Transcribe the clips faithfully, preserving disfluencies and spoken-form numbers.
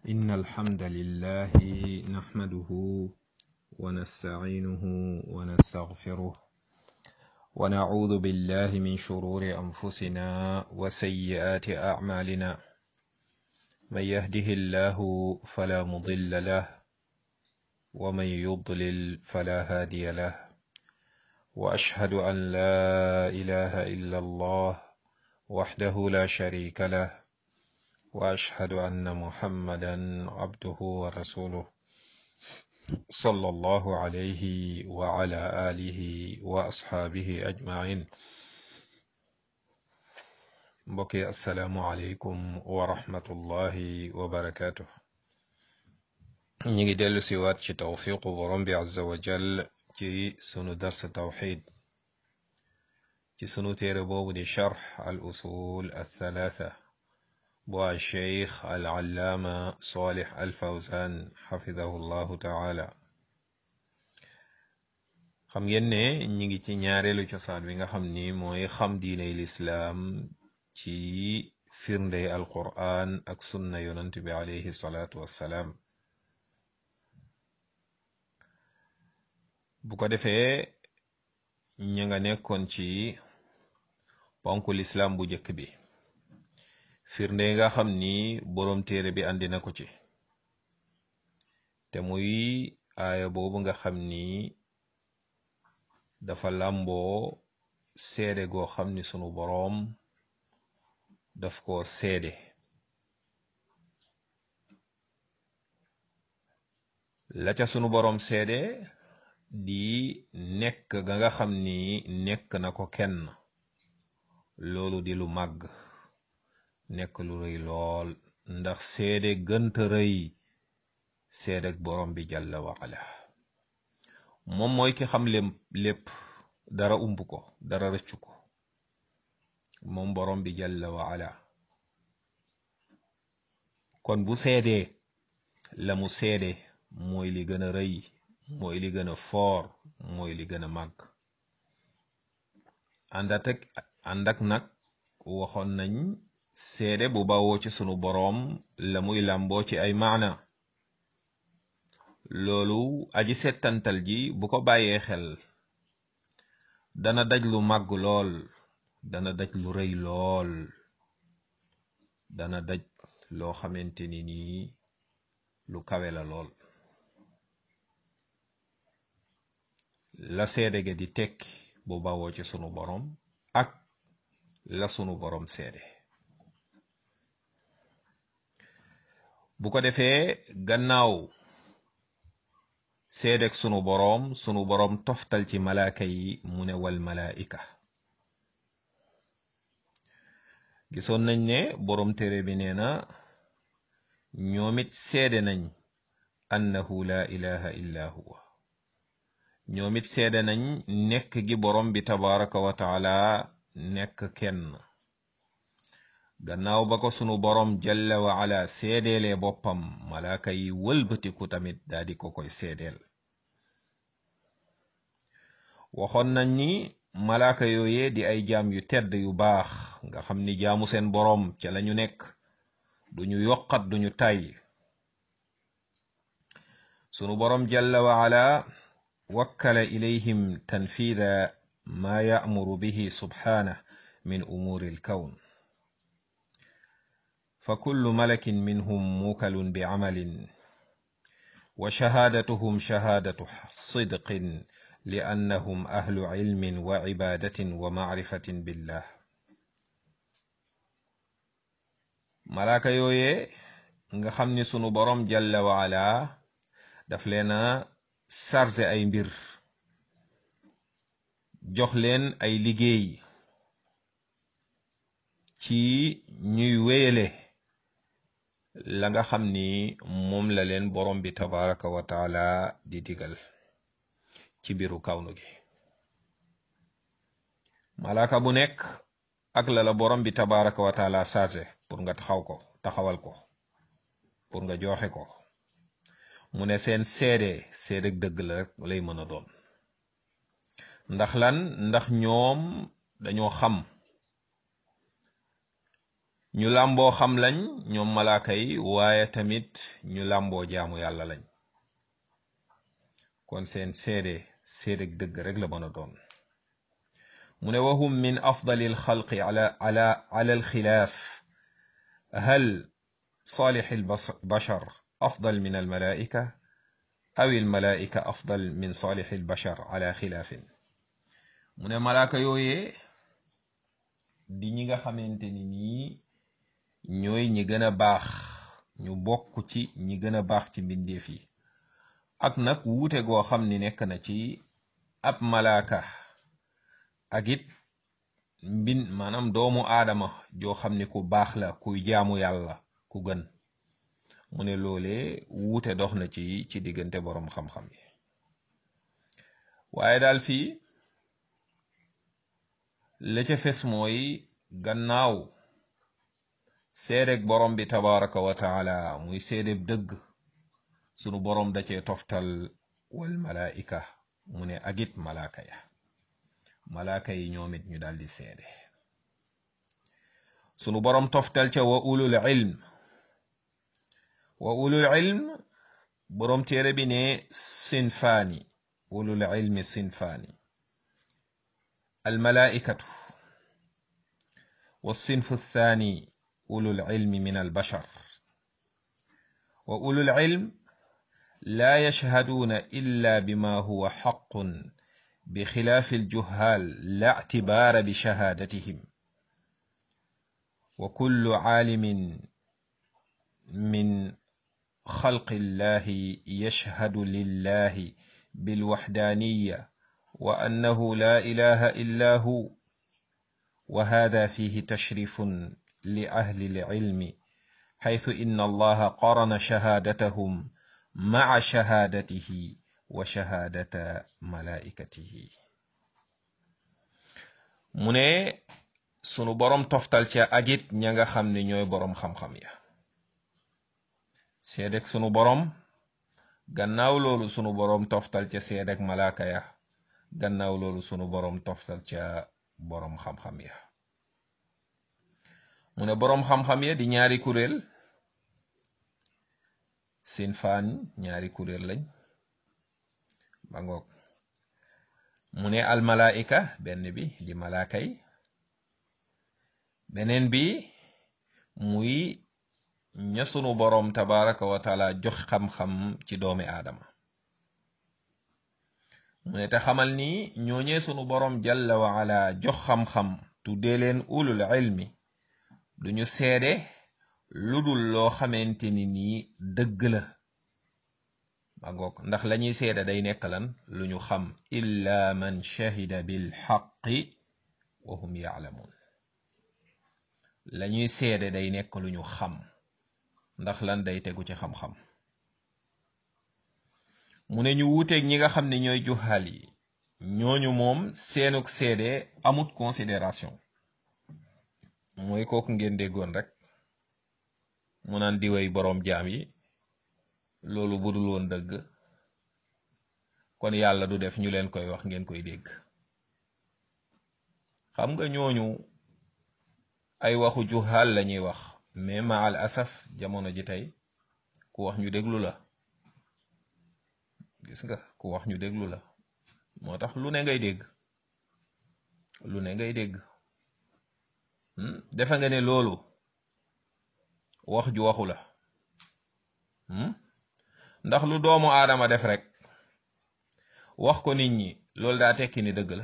إن الحمد لله نحمده ونستعينه ونستغفره ونعوذ بالله من شرور أنفسنا وسيئات أعمالنا من يهده الله فلا مضل له ومن يضلل فلا هادي له وأشهد أن لا إله إلا الله وحده لا شريك له وأشهد أن محمدا عبده ورسوله صلى الله عليه وعلى آله وأصحابه أجمعين بقي السلام عليكم ورحمة الله وبركاته نيجي دل سوات شي توفيق ورمبي عز وجل ci sunu dars tawxid ci sunu téere boobu di charx al usul althalatha bu al cheikh al allaama salih al fawzan xafidahu llahu taala xam ngeen ne ñi ngi ci ñaareelu cosaan bi nga xam ni mooy xam diiney lislaam ci firndey alquran ak sunna yonant bi alayhi salaatu wassalaam bu ko defee ña nga nekkoon ci ponku lislaam bu njëkk bi firnde nga xam ni boroom téere bi andi na ko ci te muy aaya boobu nga xam ni dafa làmboo seede goo xam ni sunu boroom daf ko seede la ca sunu boroom seede di nekk ga nga xam ni nekk na ko kenn loolu di lu màgg nekk lu rëy lool ndax seede gënta rëy seede ak borom bi jàlla wa ala moom mooy ki xam lem lépp dara umb ko dara rëccu ko moom borom bi jàlla wa ala kon bu seedee la mu seede mooy li gën a rëy mooy li gën a foor mooy li gën a màgg àndat ak ànd ak nag waxoon nañ seede bu bawoo ci sunu boroom la muy làmboo ci ay maana loolu aji settantal ji bu ko bàyyee xel dana daj lu màgg lool dana daj lu rëy lool dana daj loo xamante ni nii lu kawe la lool la seede ga di tekki bu bawoo ci sunu boroom ak la sunu boroom seede bu ko defee gannaaw seedek sunu boroom sunu boroom toftal ci malaaka yi mu ne wal malaika gisoon nañ ne boroom téere bi nee na ñoom it seede nañ annahu la ilaha illa huwa ñoom it seede nañ nekk gi borom bi tabaraka wa taala nekk kenn gannaaw ba ko sunu borom jalla wa ala seedeelee boppam malaaka yi wëlbatiku tamit daldi ko koy seedeel waxoon nañ ni malaaka yooyee di ay jaam yu tedd yu baax nga xam ni jaamu seen borom ca lañu nekk duñu yokkat duñu tàyyi sunu borom jalla wa ala wakkala ilayhim tanfida ma ya'muru bihi subhanahu min umuri alkawn fa kullu malakin minhum mukalun bi'amalin wa shahadatuhum shahadatu sidqin li'annahum ahlu ilmin wa ibadatin wa ma'rifatin billah malaaka yooye nga xam ni sunu boroom jalla wa ala daf leena sarse ay mbir jox leen ay liggéey ci ñuy wéyale la nga xam ni moom la leen borom bi tabaraka wa taala di digal ci biiru kawnu gi malaaka bu nekk ak la la borom bi tabaraka wa taala sarse pour nga taxaw ko taxawal ko pour nga joxe ko mu ne seen seede seede dëgg la rek lay mën a doon ndax lan ndax ñoom dañoo xam ñu làmboo xam lañ ñoom malaaka yi waaye tamit ñu làmboo jaamu yàlla lañ kon seen seede seedeg dëgg rek la mën a doon mu ne wahum min afdali alxalqi ala ala ala alxilaaf hal صالح البشر أفضل من الملائكة أو الملائكة أفضل من صالح البشر على خلاف mu ne malaaka yooyee di ñi nga xamante ni nii ñooy ñi gën a baax ñu bokk ci ñi gën a baax ci mbindeef yi ak nag wuute goo xam ni nekk na ci ab malaaka ak it mbin maanaam doomu aadama joo xam ni ku baax la kuy jaamu yàlla ku gën mu ne loolee wuute dox na ci ci diggante boroom xam-xam yi waaye daal fii la ca fes mooy gannaaw seedeg borom bi tabaraka wa taala muy seedeb dëgg sunu borom da cee toftal wal malaika mu ne agit malaaka ya malaaka yi ñoom it ñu daldi seede sunu borom toftal ca wa ulul ilm wa ulul ilm borom téere bi ne sinfaani ulul ilmi sinfaani al malaikatu wa sinfu thani ulul ilmi min al bashar wa ulul ilm la yashhaduna illa bima huwa haqqun بخلاف الجهال لا اعتبار بشهادتهم وكل عالم من خلق الله يشهد لله بالوحدانية وأنه لا إله إلا هو وهذا فيه تشريف لأهل العلم حيث إن الله قرن شهادتهم مع شهادته وشهادة ملائكته mu ne sunu borom toftal ca agit ña nga xam ne ñooy borom xam-xam ya seedeg sunu borom gannaaw loolu sunu borom toftal ca seedeg malaaka ya gannaaw loolu sunu borom toftal ca borom xam-xam ya mu ne borom xam-xam ya di ñaari kuréel sinfaan ñaari kuréel lañ ba ngoog mu ne al malaika benn bi di malaaka yi beneen bi muy ña sunu boroom tabaraka wa taala jox xam-xam ci doomi aadama mu ne te xamal ni ñooñee sunu boroom jalla wa ala jox xam-xam tuddee leen ulul ilmi duñu seede lu dul loo xamante ni nii dëgg la ba ngoog ndax lañuy seede day nekk lan lu ñu xam illa man shahida bil haqqi wa hum ya'lamun lañuy seede day nekk lu ñu xam ndax lan day tegu ci xam-xam mu ne ñu wuuteeg ñi nga xam ne ñooy juhaal yi ñooñu moom seenuk seede amut considération mooy kooku ngeen déggoon rek mu naan diwey boroom jaam yi loolu budul woon dëgg kon yàlla du def ñu leen koy wax ngeen koy dégg xam nga ñooñu ay waxu juhaal lañuy wax mais ma al asaf jamono ji tey ku wax ñu déglu la gis nga ku wax ñu déglu la moo tax lu ne ngay dégg lu ne ngay dégg defe nga ne loolu wax ju waxu la ndax lu doomu aadama def rek wax ko nit ñi loolu daa tekki ni dëgg la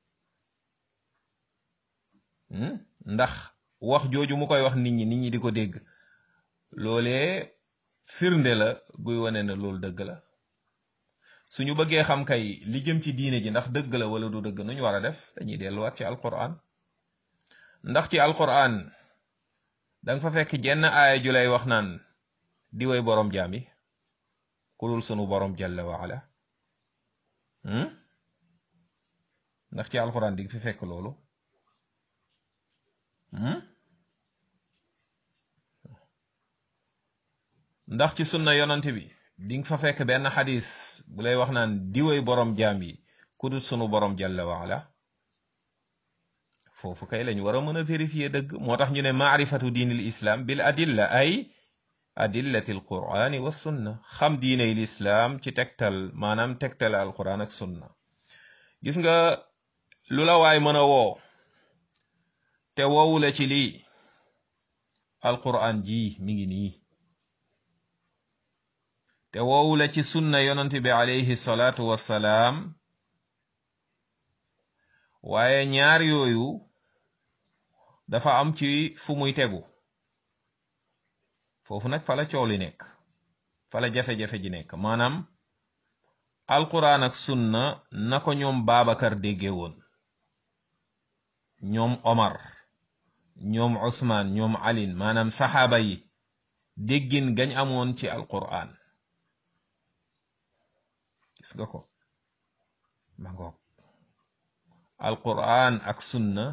ndax wax jooju mu koy wax nit ñi nit ñi di ko dégg loolee firnde la guy wane ne loolu dëgg la suñu bëggee xam kay li jëm ci diine ji ndax dëgg la wala du dëgg nuñ war a def dañuy delluwaat ci alquran ndax ci alquran danga fa fekk jenn aaya ju lay wax naan di way boroom jaam yi ku dul sunu boroom jalla wa ala ndax ci alquran di fi fekk loolu ndax ci sunna yonante bi di nga fa fekk benn xadis bu lay wax naan di way boroom jaam yi ku dul sunu boroom jalla wa ala foofu kay lañ war a mën a vérifier dëgg moo tax ñu ne maarifatu diinil islam bil adilla ay adillati al qurani wa sunna xam diiney lislaam ci tegtal maanaam tegtal alquran ak sunna gis nga lu la waay mën a woo te woowu la ci lii alquran ji mi ngi nii te woowu la ci sunna yonent bi alayhi salaatu wassalaam waaye ñaar yooyu dafa am ci fu muy tegu foofu nag fa la coow li nekk fa la jafe-jafe ji nekk maanaam alquran ak sunna na ko ñoom Babacar dégge woon ñoom Omar ñoom Usmaan ñoom Ali maanaam saxaaba yi déggin gañ amoon ci alquran gis nga ko ma ngoog alquran ak sunna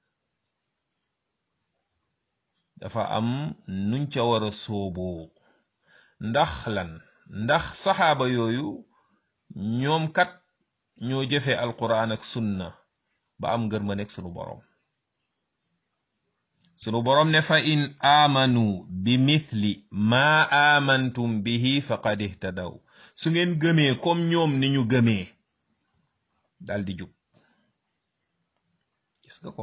dafa am nuñ ca war a sóoboo ndax lan ndax saxaaba yooyu ñoom kat ñoo jëfe alquran ak sunna ba am ngër ma nekk sunu boroom sunu boroom ne fa in aamanu bi mithli ma amantum bihi faqad ihtadaw su ngeen gëmee comme ñoom ni ñu gëmee dal di jub gis nga ko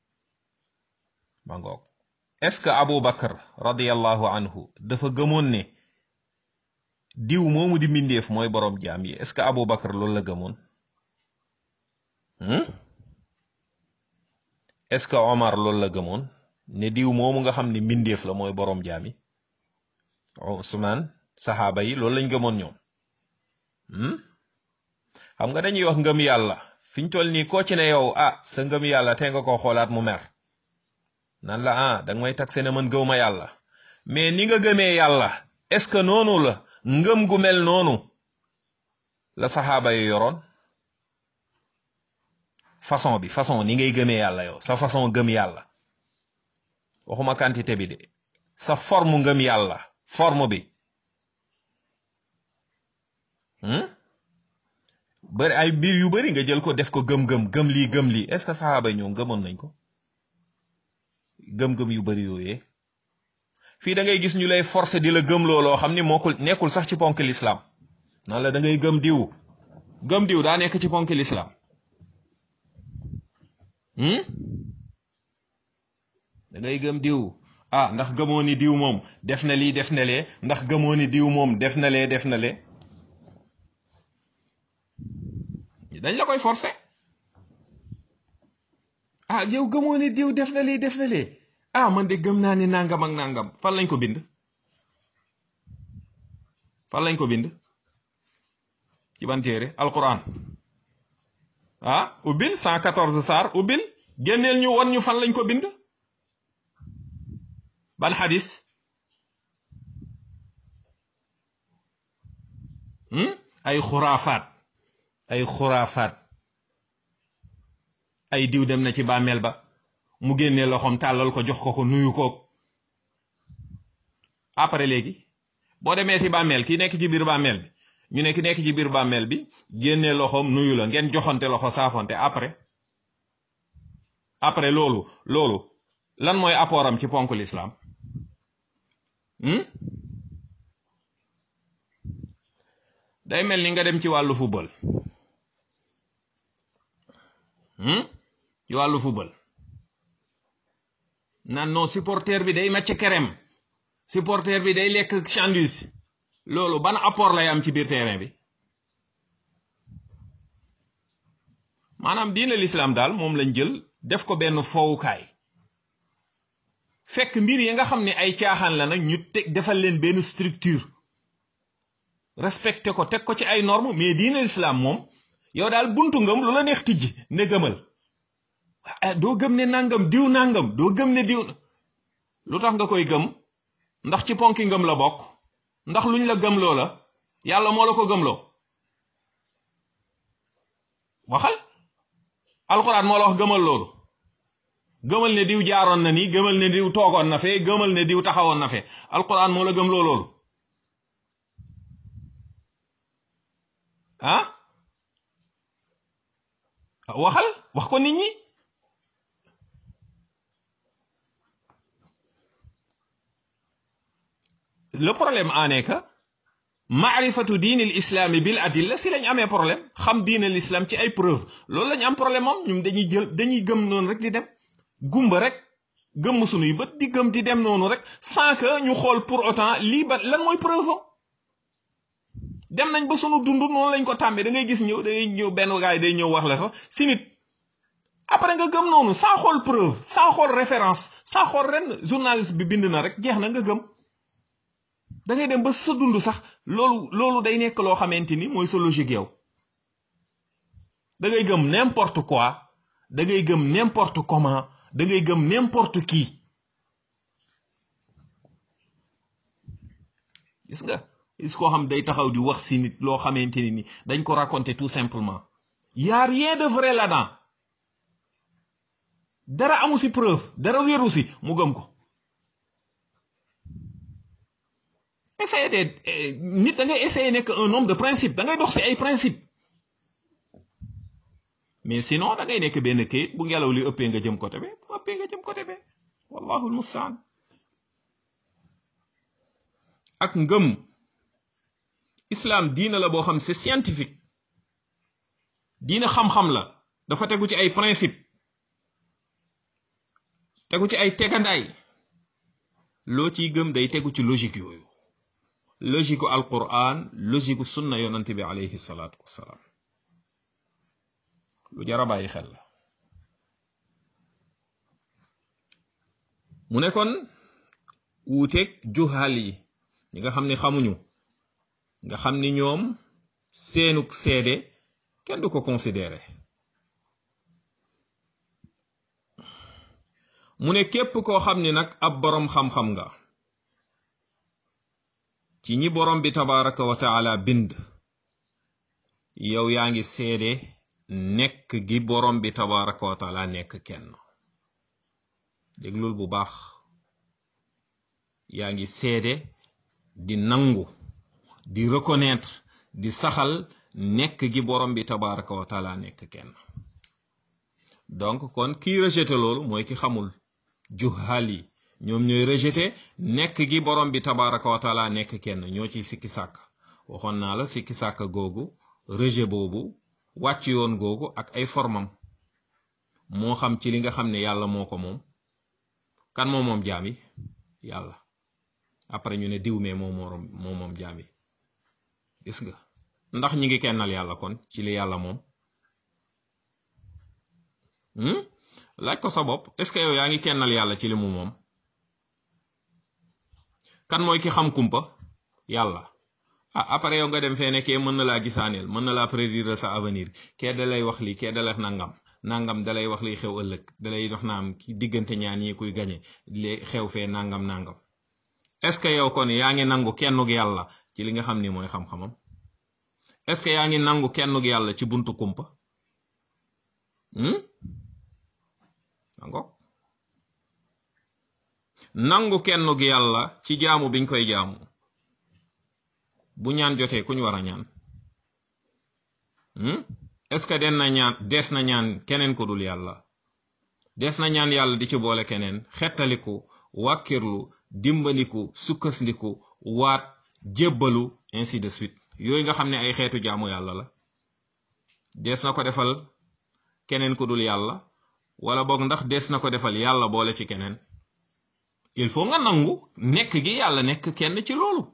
ma ngoog est-ce que Abu Bakr radiyallahu anhu dafa gëmoon ne diw moomu di mbindeef mooy boroom jaam yi est-ce que Abu Bakr loolu la gëmoon hmm? est-ce que Omar loolu la gëmoon ne diw moomu nga xam ne mbindeef la mooy boroom jaam yi Usmaan saxaaba yi loolu lañ gëmoon ñoom hmm? xam nga dañuy wax ngëm yàlla fiñ toll nii koo ci ne yow ah sa ngëm yàlla te nga ko xoolaat mu mer nan la ah danga may taxe ne man gëw ma yàlla mais ni nga gëmee yàlla est-ce que noonu la ngëm gu mel noonu la saxaaba yi yoroon façon bi façon ni ngay gëmee yàlla yow sa façon gëm yàlla waxuma quantité bi de sa forme ngëm yàlla forme bi hmm? bari ay mbir yu bari nga jël ko def ko gëm-gëm gëm lii gëm lii est-ce que saxaaba yi ñoom gëmoon nañ ko gëm-gëm yu bari yooyee fii da ngay gis ñu lay forcer di la gëm looloo xam ni mookul nekkul sax ci ponk l'islam nan la da ngay gëm diw gëm diw daa nekk ci ponk l'islam hmm? da ngay gëm diw ah ndax gëmoo ni diw moom def na lii def na lee ndax gëmoo ni diw moom def na lee def na lee dañ la koy forcer ah yow gëmoo ni diw def na lii def na lee ah man de gëm naa ni nangam ak nangam fan lañ ko bind fan lañ ko bind ci ban téere alquran ah ubbil cent quatorze saar ubbil génneel ñu won ñu fan lañ ko bind ban xadis hmm? ay xuraafaat ay xuraafaat ay diw dem na ci bàmmeel ba mu génnee loxoom tàllal ko jox ko ko nuyu ko après léegi boo demee ci bàmmeel ki nekk ci biir bàmmeel bi ñu ne ki nekk ci biir bàmmeel bi génnee loxoom nuyu la ngeen joxante loxo saafonte après après loolu loolu lan mooy apportam ci ponk l'islam hmm? day mel ni nga dem ci wàllu football hmm? ci wàllu football nan non supporter bi day macc kerem supporter bi day lekk sandwich loolu ban apport lay am ci biir terrain bi maanaam diine l'islam daal moom lañ jël def ko benn fowukaay fekk mbir yi nga xam ne ay caaxaan la nag ñu teg defal leen benn structure respecté ko teg ko ci ay normes mais diine l'islam moom yow daal buntu ngëm lu la neex tijji ne gëmal doo gëm ne nangam diw nangam doo gëm ne diw lu tax nga koy gëm ndax ci ponki ngëm la bokk ndax luñ la gëm loo la yàlla moo la ko gëmloo waxal alxuraan moo la wax gëmal loolu gëmal ne diw jaaroon na nii gëmal ne diw toogoon na fee gëmal ne diw taxawoon na fee alxuraan moo la gëmloo loolu ah waxal wax ko nit ñi le problème en est que maarifatu diini l'islaami bil adilla si lañ amee problème xam diine l'islam ci ay preuve loolu lañ am problème moom ñun dañuy jël dañuy gëm noonu rek di dem gumba rek gëm sunuy bët di gëm di dem noonu rek sans que ñu xool pour autant lii ba lan mooy preuve dem nañ ba sunu dund noonu lañ ko tàmbee da ngay gis ñëw da ngay ñëw benn gaay day ñëw wax la sax si nit après nga gëm noonu sans xool preuve sans xool référence sans xool ren journaliste bi bind na rek jeex na nga gëm da ngay dem ba sa dund sax loolu loolu day nekk loo xamante ni mooy sa logique yow da ngay gëm n'importe quoi da ngay gëm n'importe comment da ngay gëm n'importe qui gis nga gis koo xam day taxaw di wax si nit loo xamante ni dañ ko raconter tout simplement y a rien de vrai là-dedans dara amu si preuve dara wéru si mu gëm ko essayer de nit da ngay essayer nekk un homme de principe da ngay dox si ay principe mais sinon da ngay nekk benn kayit bu ngelaw li ëppee nga jëm côté be bu ëppee nga jëm côté be wallahu almustaan ak ngëm islam diina la boo xam c'est scientifique diina xam-xam la dafa tegu ci ay principe tegu ci ay tegandaay loo ciy gëm day tegu ci logique yooyu logique al quran logique sunna yonante bi alayhi salaatu wassalaam lu jara bàyyi xel la mu ne kon wuuteeg juhaal yi ñi nga xam ni xamuñu nga xam ni ñoom seenuk seede kenn du ko considéré mu ne képp koo xam ni nag ab boroom xam-xam nga ci ñi boroom bi tabaraka wa taala bind yow yaa ngi seede nekk gi boroom bi tabaraka wa taala nekk kenn déglul bu baax yaa ngi seede di nangu di reconnaître di saxal nekk gi boroom bi tabaraka wa taala nekk kenn donc kon kii rejeté loolu mooy ki xamul juhaal yi ñoom ñooy rejeté nekk gi boroom bi tabaraka wa taala nekk kenn ñoo ciy sikki sàkk waxoon naa la sikki sàkk googu rejet boobu wàcc yoon googu ak ay formam moo xam ci li nga xam ne yàlla moo ko moom kan moo moom jaami yàlla après ñu ne diw mee moo moom moo moom jaami gis nga ndax ñi ngi kennal yàlla kon ci li yàlla moom laaj ko sa bopp est-ce que yow yaa ngi kennal yàlla ci li mu moom kan mooy ki xam kumpa yàlla ah après yow nga dem fee nekkee mën na laa gisaaneel mën na laa prédire sa avenir kee da lay wax lii kee da lay nangam nangam da lay wax liy xew ëllëg da lay wax naam ki diggante ñaan yi kuy gañe li xew fee nangam nangam est-ce que yow kon yaa ngi nangu kennug yàlla ci li nga xam ni mooy xam-xamam est-ce que yaa ngi nangu kennug yàlla ci buntu kumpa nango nangu kennug yàlla ci jaamu biñ koy jaamu bu ñaan jotee kuñ war a ñaan est-ce que den na ñaan des na ñaan keneen ko dul yàlla des na ñaan yàlla di ci boole keneen xettaliku wàkkirlu dimbandiku sukkasndiku waat jébbalu ainsi de suite yooyu nga xam ne ay xeetu jaamu yàlla la des na ko defal keneen ko dul yàlla wala boog ndax des na ko defal yàlla boole ci keneen il faut nga nangu nekk gi yàlla nekk kenn ci loolu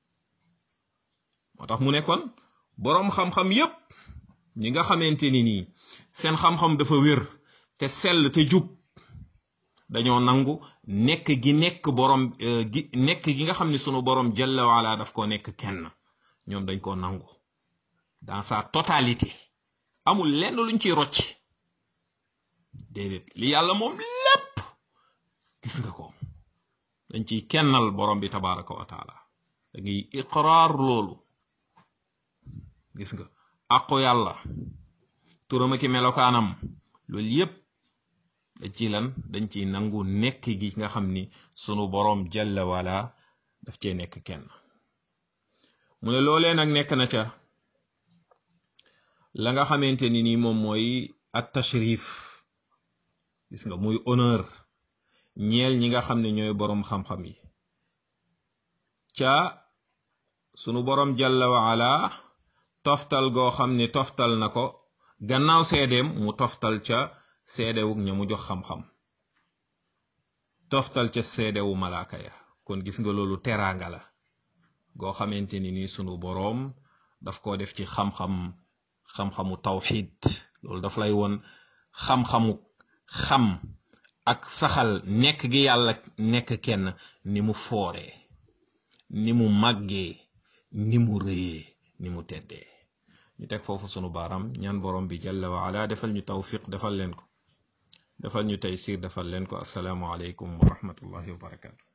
moo tax mu ne kon boroom xam-xam yépp ñi nga xamante ni nii seen xam-xam dafa wér te sell te jub dañoo nangu nekk gi nekk boroom gi nekk gi nga xam ne sunu boroom jalla waala daf ko nekk kenn ñoom dañ ko nangu dans sa totalité amul lenn luñ ciy rocc déedéet li yàlla moom lépp gis nga ko dañ ciy kennal boroom bi tabaraka wa taala da ngay iqraar loolu gis nga àqu yàlla turam ak melokaanam loolu yépp dañ ci lan dañ ciy nangu nekk gi nga xam ni sunu boroom jalla wala daf cee nekk kenn mu ne loolee nag nekk na ca la nga xamante ni nii moom mooy at tashrif gis nga muy honneur ñeel ñi nga xam ne ñooy boroom xam-xam yi ca sunu borom jalla wa ala toftal goo xam ni toftal na ko gannaaw seedeem mu toftal ca seedewug ña mu jox xam-xam toftal ca seedewu malaaka ya kon gis nga loolu teraanga la goo xamante ni ni sunu boroom daf ko def ci xam-xam xam-xamu tawxid loolu daf lay woon xam-xamu xam ak saxal nekk gi yàlla nekk kenn ni mu fooree ni mu màggee ni mu rëyee ni mu teddee ñu teg foofu sunu baaram ñaan borom bi jalla wa ala defal ñu tawfiq defal leen ko defal ñu taysir defal leen ko assalaamu alaykum wa rahmatullahi wa barakatuh